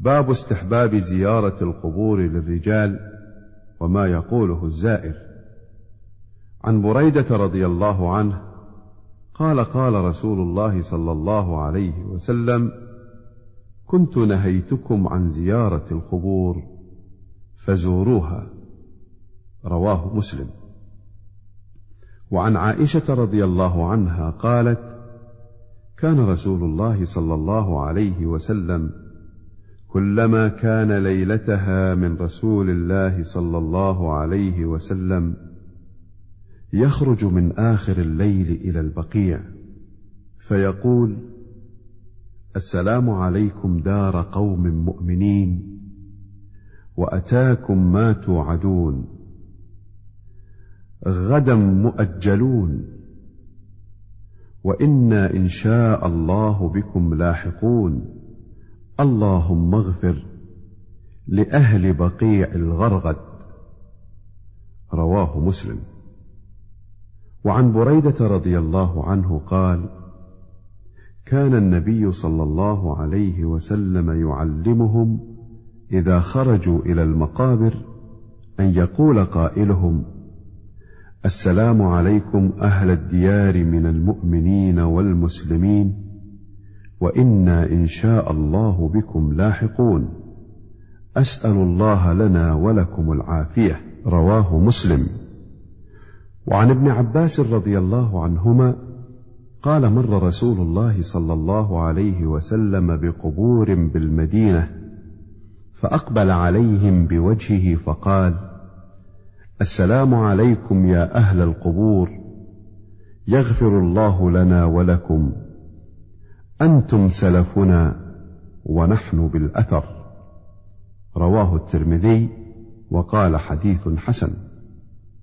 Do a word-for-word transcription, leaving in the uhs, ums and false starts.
باب استحباب زيارة القبور للرجال وما يقوله الزائر. عن بريدة رضي الله عنه قال قال رسول الله صلى الله عليه وسلم: كنت نهيتكم عن زيارة القبور فزوروها. رواه مسلم. وعن عائشة رضي الله عنها قالت: كان رسول الله صلى الله عليه وسلم كلما كان ليلتها من رسول الله صلى الله عليه وسلم يخرج من آخر الليل إلى البقيع فيقول: السلام عليكم دار قوم مؤمنين، وأتاكم ما توعدون، غدا مؤجلون، وإنا إن شاء الله بكم لاحقون، اللهم اغفر لأهل بقيع الغرغد. رواه مسلم. وعن بريدة رضي الله عنه قال: كان النبي صلى الله عليه وسلم يعلمهم إذا خرجوا إلى المقابر أن يقول قائلهم: السلام عليكم أهل الديار من المؤمنين والمسلمين، وإنا إن شاء الله بكم لاحقون، أسأل الله لنا ولكم العافية. رواه مسلم. وعن ابن عباس رضي الله عنهما قال: مر رسول الله صلى الله عليه وسلم بقبور بالمدينة فأقبل عليهم بوجهه فقال: السلام عليكم يا أهل القبور، يغفر الله لنا ولكم، أنتم سلفنا ونحن بالأثر. رواه الترمذي وقال: حديث حسن.